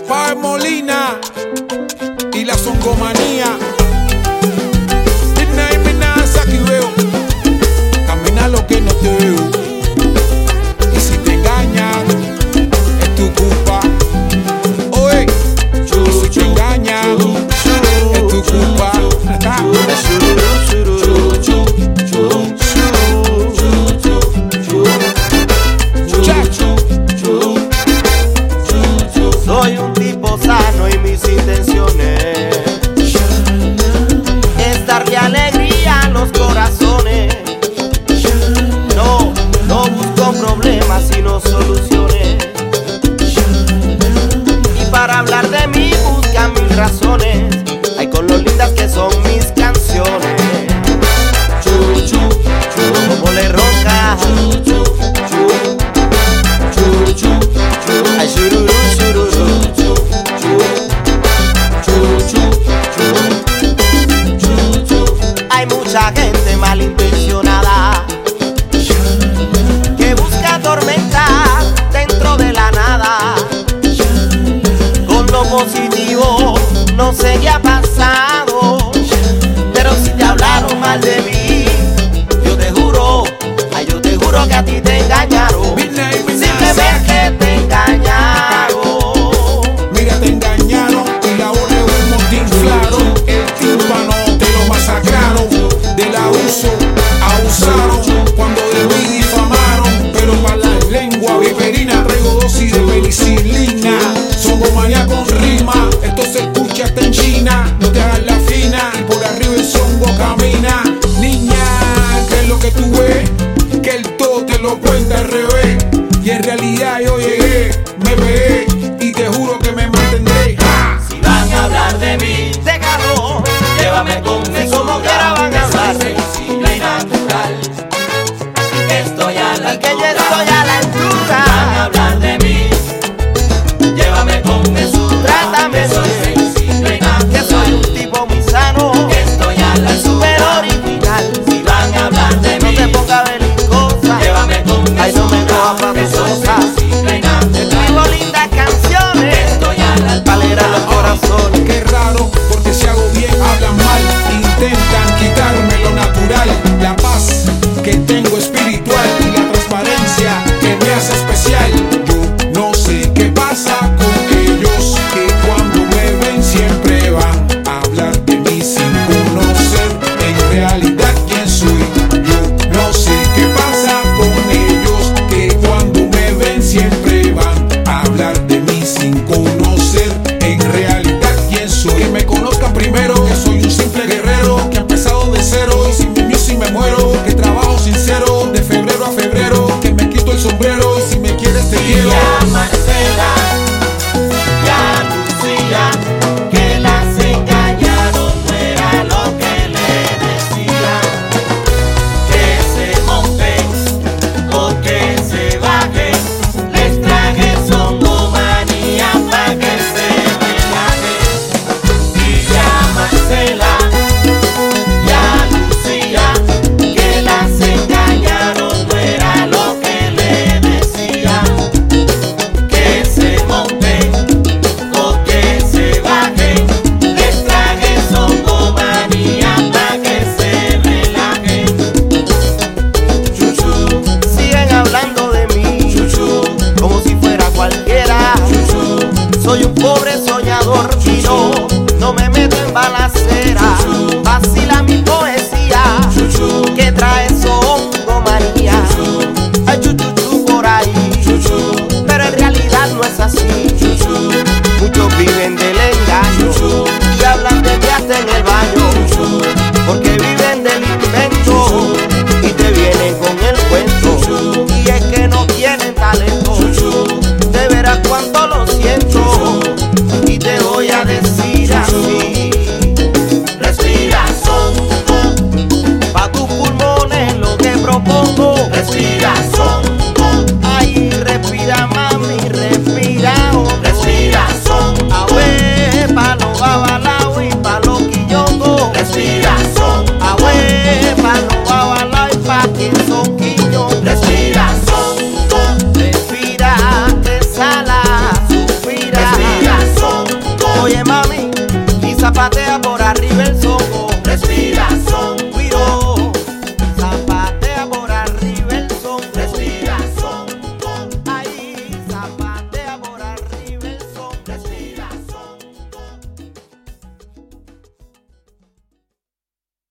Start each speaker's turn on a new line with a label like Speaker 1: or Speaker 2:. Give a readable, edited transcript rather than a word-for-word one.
Speaker 1: Pae Molina y la Songomanía. Dime nada, aquí veo. Camina lo que no te veo. Y si te engañan, es tu culpa. Oye, y si te engañan, es tu culpa.
Speaker 2: Soy un tipo sano y mis intenciones es darle alegría a los corazones. No busco problemas sino soluciones. Y para hablar de mí busca mil razones. Ay, con lo lindas que son mis canciones. Como le ronca. Ay, shururu, shururu. Hay mucha gente malintencionada que busca atormentar dentro de la nada. Con lo positivo no sé qué ha pasado, pero si te hablaron mal de mí, yo te juro que a ti te engañaron. Simplemente te engañaron.
Speaker 1: Mira, te engañaron y la bola de humo te inflaron. El tímpano te lo masacraron. Del abuso abusaron. Cuando de mí difamaron. Pero para la lengua viperina traigo dosis de penicilina. Songomanía con rima. Esto se escucha hasta en China. No te hagas la fina. Y por arriba el songo camina. Niña, ¿qué es lo que tú ves? Que el todo te lo cuenta al revés. Y en realidad yo llegué, me pegué y te juro que me mantendré. ¡Ja!
Speaker 2: Si van a hablar de mí, déjalo, llévame conmigo como quiera van a hablar.
Speaker 3: Sensible y natural, estoy a la
Speaker 2: Que yo estoy a la altura.
Speaker 3: Van a hablar de mí, llévame con mesura.
Speaker 2: Trátame
Speaker 3: Soy
Speaker 2: bien,
Speaker 3: sensible y
Speaker 2: que
Speaker 3: natural,
Speaker 2: soy un tipo muy sano,
Speaker 3: estoy a la
Speaker 2: súper
Speaker 3: altura.
Speaker 2: original.
Speaker 3: Si van a hablar de
Speaker 2: No
Speaker 3: mí,
Speaker 2: te pongas belicosa,
Speaker 3: llévame con
Speaker 2: ay, no me
Speaker 3: mesura.
Speaker 2: cojas
Speaker 3: Que soy
Speaker 2: pasosa.
Speaker 3: sensible y natural,
Speaker 2: Escribo lindas canciones
Speaker 3: estoy a la altura.
Speaker 2: para alegrar los corazones.
Speaker 1: Qué raro, porque si hago bien hablan mal. Intentan quitarme lo natural. La paz que tengo espiritual y la transparencia que me hace especial. Yo no sé qué pasa con ellos, que cuando me ven siempre van a hablar de mí sin conocer en realidad quién soy. Yo no sé qué pasa con ellos, que cuando me ven siempre van a hablar de mí sin conocer en realidad quién soy. Que me conozcan primero, que soy un simple guerrero, que ha empezado de cero y sin mi music me muero. Que trabajo sincero de febrero a febrero, que me quito el sombrero y si me quieres te quiero.
Speaker 3: Ya Marcela, ya Lucía, que las engañaron no era lo que le decían. Que se monten o que se bajen, les traje songomanía pa' que se relajen. Y ya Marcela, ya Lucía, que las engañaron no era lo que le decían. Que se monten o que se bajen, les traje songomanía pa' que se relajen. Chuchu,
Speaker 2: Siguen hablando de mí
Speaker 3: chuchu,
Speaker 2: como si fuera cualquiera.
Speaker 3: chuchu,
Speaker 2: Soy un pobre soñador y no me meto en balacera. Vacila mi poesía
Speaker 3: chuchu,
Speaker 2: que trae songomanía. Hay chuchuchu por ahí,
Speaker 3: chuchu,
Speaker 2: pero en realidad no es así.
Speaker 3: chuchu,
Speaker 2: Muchos viven del engaño y hablan de mí hasta en el baño, porque viven del invento y te vienen con el cuento. Y es que no tienen talento, de veras cuánto lo siento. Y te voy a decir así:
Speaker 3: respira songo,
Speaker 2: pa' tus pulmones lo que propongo.
Speaker 3: respira songo,
Speaker 2: Ay, respira mami, respira. por arriba el soco.